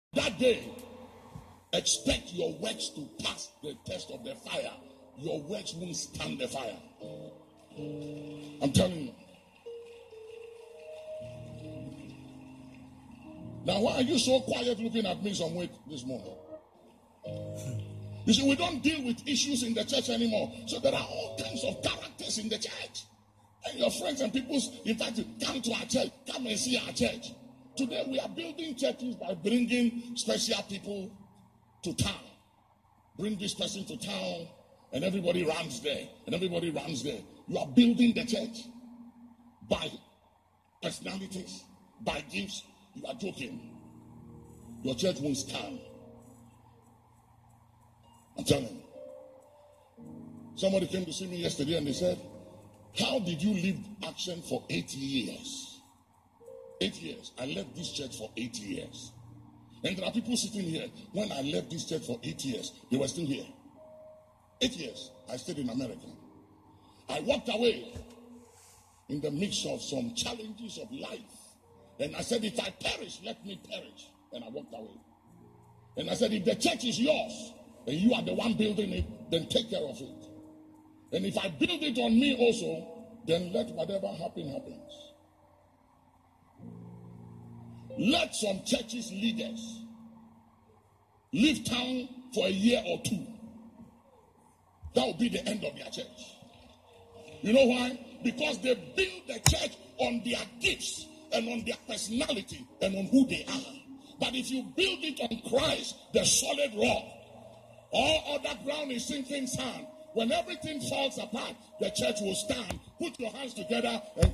That day, expect your works to pass the test of the fire. Your works won't stand the fire. I'm telling you. Now, why are you so quiet looking at me some way this morning? You see, we don't deal with issues in the church anymore. So there are all kinds of characters in the church. And your friends and people invite you, come to our church, come and see our church. Today we are building churches by bringing special people to town. Bring this person to town, and everybody runs there, and everybody runs there. You are building the church by personalities, by gifts. You are joking. Your church won't stand. I'm telling you. Somebody came to see me yesterday and they said, how did you leave Action for 8 years? 8 years. I left this church for 8 years. And there are people sitting here. When I left this church for 8 years, they were still here. 8 years. I stayed in America. I walked away in the midst of some challenges of life. And I said, if I perish, let me perish. And I walked away. And I said, if the church is yours, and you are the one building it, then take care of it. And if I build it on me also, then let whatever happen, happens. Let some churches leaders leave town for a year or two. That will be the end of their church. You know why? Because they build the church on their gifts and on their personality and on who they are. But if you build it on Christ, the solid rock, all other ground is sinking sand. When everything falls apart, the church will stand. Put your hands together and